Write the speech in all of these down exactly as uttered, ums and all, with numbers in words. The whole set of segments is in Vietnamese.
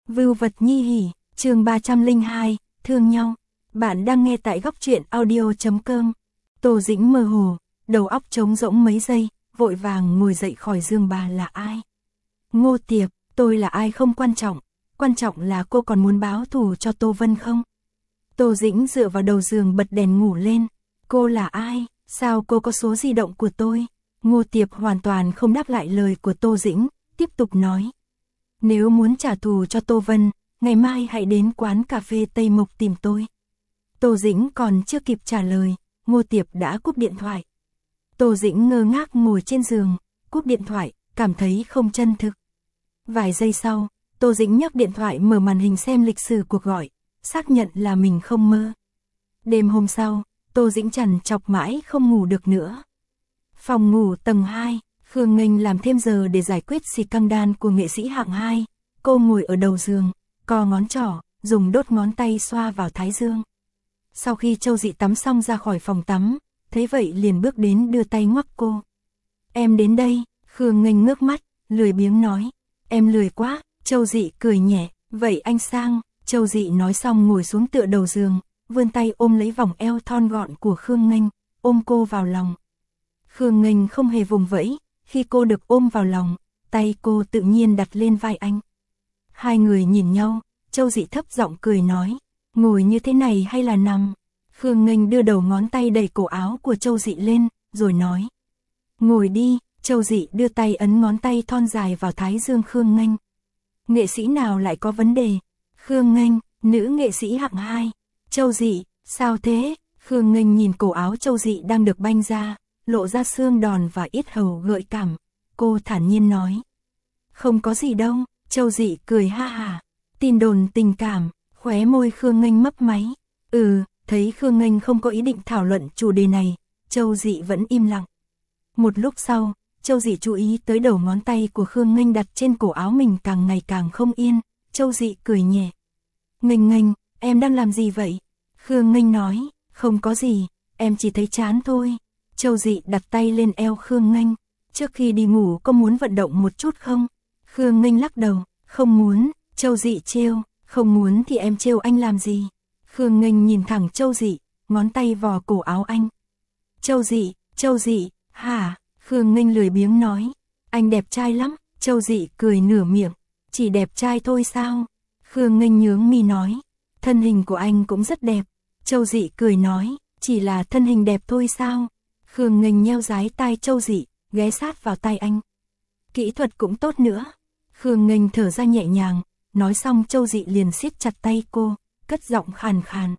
Vưu vật nhi hỉ, chương ba trăm lẻ hai, thương nhau. Bạn đang nghe tại góc truyện audio.com. Tô Dĩnh mơ hồ, đầu óc trống rỗng mấy giây, vội vàng ngồi dậy khỏi giường. Bà là ai? Ngô Tiệp, tôi là ai không quan trọng, quan trọng là cô còn muốn báo thù cho Tô Vân không? Tô Dĩnh dựa vào đầu giường bật đèn ngủ lên. Cô là ai? Sao cô có số di động của tôi? Ngô Tiệp hoàn toàn không đáp lại lời của Tô Dĩnh, tiếp tục nói. Nếu muốn trả thù cho Tô Vân, ngày mai hãy đến quán cà phê Tây Mộc tìm tôi. Tô Dĩnh còn chưa kịp trả lời, Ngô Tiệp đã cúp điện thoại. Tô Dĩnh ngơ ngác ngồi trên giường, cúp điện thoại, cảm thấy không chân thực. Vài giây sau, Tô Dĩnh nhấc điện thoại mở màn hình xem lịch sử cuộc gọi, xác nhận là mình không mơ. Đêm hôm sau, Tô Dĩnh trằn trọc mãi không ngủ được nữa. Phòng ngủ tầng hai, Khương Nghênh làm thêm giờ để giải quyết scandal của nghệ sĩ hạng hai. Cô ngồi ở đầu giường, co ngón trỏ, dùng đốt ngón tay xoa vào thái dương. Sau khi Châu Dị tắm xong ra khỏi phòng tắm, thấy vậy liền bước đến đưa tay ngoắc cô. Em đến đây, Khương Nghênh ngước mắt, lười biếng nói. Em lười quá, Châu Dị cười nhẹ, vậy anh sang. Châu Dị nói xong ngồi xuống tựa đầu giường, vươn tay ôm lấy vòng eo thon gọn của Khương Nghênh, ôm cô vào lòng. Khương Nghênh không hề vùng vẫy, khi cô được ôm vào lòng, tay cô tự nhiên đặt lên vai anh. Hai người nhìn nhau, Châu Dị thấp giọng cười nói, ngồi như thế này hay là nằm? Khương Nghênh đưa đầu ngón tay đẩy cổ áo của Châu Dị lên, rồi nói. Ngồi đi. Châu Dị đưa tay ấn ngón tay thon dài vào thái dương Khương Nghênh. Nghệ sĩ nào lại có vấn đề? Khương Nghênh, nữ nghệ sĩ hạng hai. Châu Dị, sao thế? Khương Nghênh nhìn cổ áo Châu Dị đang được banh ra, lộ ra xương đòn và yết hầu gợi cảm. Cô thản nhiên nói. Không có gì đâu. Châu Dị cười ha hả. Tin đồn tình cảm, khóe môi Khương Nghênh mấp máy. Ừ, thấy Khương Nghênh không có ý định thảo luận chủ đề này, Châu Dị vẫn im lặng. Một lúc sau, Châu Dị chú ý tới đầu ngón tay của Khương Nghênh đặt trên cổ áo mình càng ngày càng không yên. Châu Dị cười nhẹ. Nghênh Nghênh, em đang làm gì vậy? Khương Nghênh nói, không có gì, em chỉ thấy chán thôi. Châu Dị đặt tay lên eo Khương Nghênh. Trước khi đi ngủ có muốn vận động một chút không? Khương Nghênh lắc đầu, không muốn. Châu Dị trêu, không muốn thì em trêu anh làm gì? Khương Nghênh nhìn thẳng Châu Dị, ngón tay vò cổ áo anh. Châu Dị, Châu Dị, hả? Khương Nghênh lười biếng nói, anh đẹp trai lắm. Châu Dị cười nửa miệng, chỉ đẹp trai thôi sao? Khương Nghênh nhướng mi nói, thân hình của anh cũng rất đẹp. Châu Dị cười nói, chỉ là thân hình đẹp thôi sao? Khương Nghênh nheo dái tai Châu Dị, ghé sát vào tai anh. Kỹ thuật cũng tốt nữa. Khương Nghênh thở ra nhẹ nhàng, nói xong Châu Dị liền siết chặt tay cô, cất giọng khàn khàn.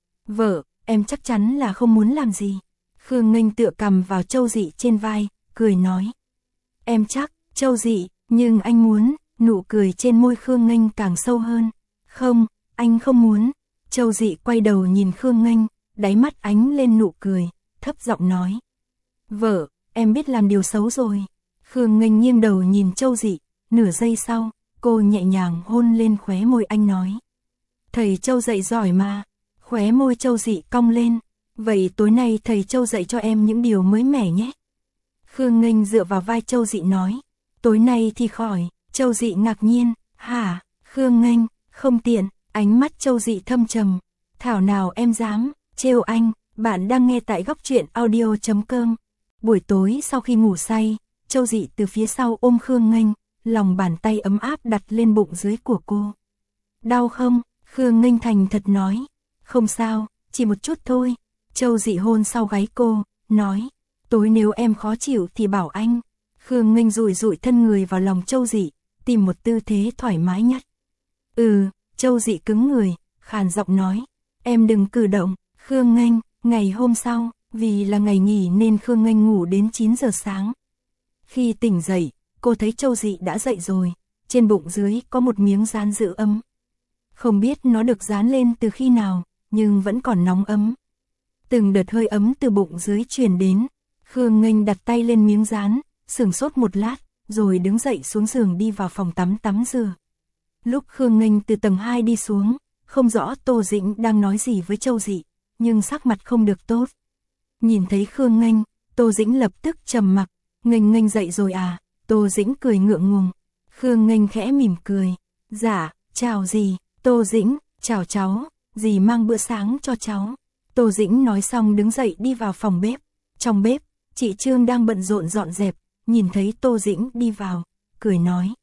Vợ, em chắc chắn là không muốn làm gì. Khương Nghênh tựa cằm vào Châu Dị trên vai, cười nói. Em chắc, Châu Dị, nhưng anh muốn. Nụ cười trên môi Khương Nghênh càng sâu hơn. Không, anh không muốn. Châu Dị quay đầu nhìn Khương Nghênh, đáy mắt ánh lên nụ cười, thấp giọng nói. Vợ, em biết làm điều xấu rồi. Khương Nghênh nghiêng đầu nhìn Châu Dị, nửa giây sau, cô nhẹ nhàng hôn lên khóe môi anh nói. Thầy Châu dạy giỏi mà. Khóe môi Châu Dị cong lên. Vậy tối nay thầy Châu dạy cho em những điều mới mẻ nhé. Khương Nghênh dựa vào vai Châu Dị nói. Tối nay thì khỏi. Châu Dị ngạc nhiên. Hả? Khương Nghênh, không tiện. Ánh mắt Châu Dị thâm trầm. Thảo nào em dám trêu anh. Bạn đang nghe tại góc truyện audio.com. Buổi tối sau khi ngủ say, Châu Dị từ phía sau ôm Khương Nghênh, lòng bàn tay ấm áp đặt lên bụng dưới của cô. Đau không? Khương Nghênh thành thật nói. Không sao, chỉ một chút thôi. Châu Dị hôn sau gáy cô, nói. Tối nếu em khó chịu thì bảo anh. Khương Nghênh dụi dụi thân người vào lòng Châu Dị, tìm một tư thế thoải mái nhất. Ừ, Châu Dị cứng người, khàn giọng nói. Em đừng cử động. Khương Nghênh, ngày hôm sau, vì là ngày nghỉ nên Khương Nghênh ngủ đến chín giờ sáng. Khi tỉnh dậy, cô thấy Châu Dị đã dậy rồi, trên bụng dưới có một miếng dán giữ ấm. Không biết nó được dán lên từ khi nào, nhưng vẫn còn nóng ấm. Từng đợt hơi ấm từ bụng dưới truyền đến. Khương Nghênh đặt tay lên miếng dán, sửng sốt một lát, rồi đứng dậy xuống giường đi vào phòng tắm tắm rửa. Lúc Khương Nghênh từ tầng hai đi xuống, không rõ Tô Dĩnh đang nói gì với Châu Dị, nhưng sắc mặt không được tốt. Nhìn thấy Khương Nghênh, Tô Dĩnh lập tức trầm mặc. Nghênh Nghênh dậy rồi à? Tô Dĩnh cười ngượng ngùng. Khương Nghênh khẽ mỉm cười. Dạ, chào dì, Tô Dĩnh, chào cháu, dì mang bữa sáng cho cháu. Tô Dĩnh nói xong đứng dậy đi vào phòng bếp. Trong bếp, chị Trương đang bận rộn dọn dẹp, nhìn thấy Tô Dĩnh đi vào, cười nói.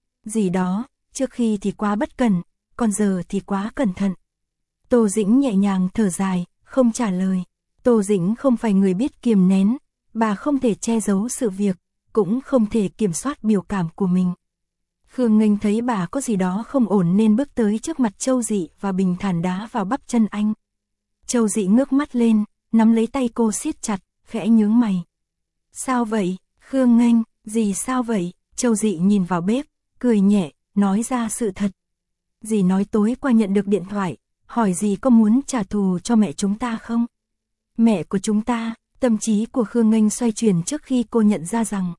Dì đó, trước khi thì quá bất cẩn, còn giờ thì quá cẩn thận. Tô Dĩnh nhẹ nhàng thở dài, không trả lời. Tô Dĩnh không phải người biết kiềm nén, bà không thể che giấu sự việc, cũng không thể kiểm soát biểu cảm của mình. Khương Nghênh thấy bà có gì đó không ổn nên bước tới trước mặt Châu Dị và bình thản đá vào bắp chân anh. Châu Dị ngước mắt lên, nắm lấy tay cô siết chặt, khẽ nhướng mày. Sao vậy, Khương Nghênh, dì sao vậy? Châu Dị nhìn vào bếp, cười nhẹ, nói ra sự thật. Dì nói tối qua nhận được điện thoại, hỏi dì có muốn trả thù cho mẹ chúng ta không? Mẹ của chúng ta, tâm trí của Khương Nghênh xoay chuyển trước khi cô nhận ra rằng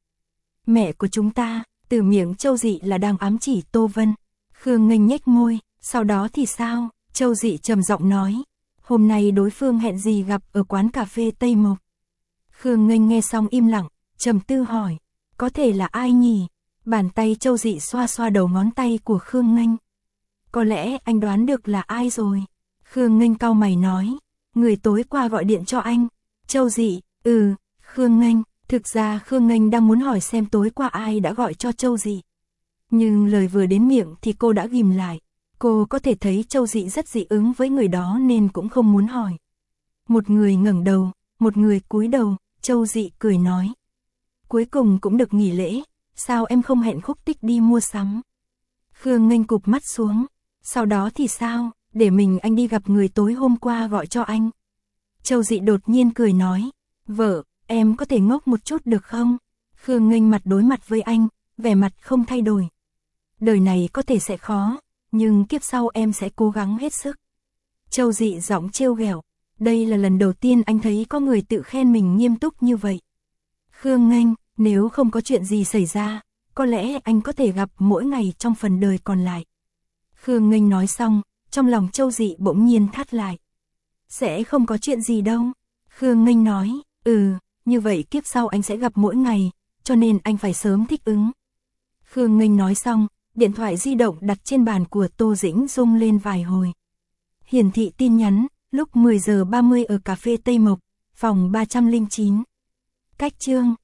mẹ của chúng ta, từ miệng Châu Dị là đang ám chỉ Tô Vân. Khương Nghênh nhếch môi, sau đó thì sao? Châu Dị trầm giọng nói, hôm nay đối phương hẹn dì gặp ở quán cà phê Tây Mộc. Khương Nghênh nghe xong im lặng, trầm tư hỏi, có thể là ai nhỉ? Bàn tay Châu Dị xoa xoa đầu ngón tay của Khương Nghênh. Có lẽ anh đoán được là ai rồi. Khương Nghênh cau mày nói, người tối qua gọi điện cho anh. Châu Dị, ừ, Khương Nghênh, thực ra Khương Nghênh đang muốn hỏi xem tối qua ai đã gọi cho Châu Dị. Nhưng lời vừa đến miệng thì cô đã ghim lại. Cô có thể thấy Châu Dị rất dị ứng với người đó nên cũng không muốn hỏi. Một người ngẩng đầu, một người cúi đầu, Châu Dị cười nói. Cuối cùng cũng được nghỉ lễ, sao em không hẹn Khúc Tích đi mua sắm? Khương Nghênh cụp mắt xuống, sau đó thì sao, để mình anh đi gặp người tối hôm qua gọi cho anh. Châu Dị đột nhiên cười nói, vợ, em có thể ngốc một chút được không? Khương Nghênh mặt đối mặt với anh, vẻ mặt không thay đổi. Đời này có thể sẽ khó, nhưng kiếp sau em sẽ cố gắng hết sức. Châu Dị giọng trêu ghẹo, đây là lần đầu tiên anh thấy có người tự khen mình nghiêm túc như vậy. Khương Nghênh, nếu không có chuyện gì xảy ra, có lẽ anh có thể gặp mỗi ngày trong phần đời còn lại. Khương Nghênh nói xong, trong lòng Châu Dị bỗng nhiên thắt lại. Sẽ không có chuyện gì đâu. Khương Nghênh nói, ừ, như vậy kiếp sau anh sẽ gặp mỗi ngày, cho nên anh phải sớm thích ứng. Khương Nghênh nói xong, điện thoại di động đặt trên bàn của Tô Dĩnh rung lên vài hồi. Hiển thị tin nhắn, lúc mười giờ ba mươi ở cà phê Tây Mộc, phòng ba trăm lẻ chín. Cách Trương.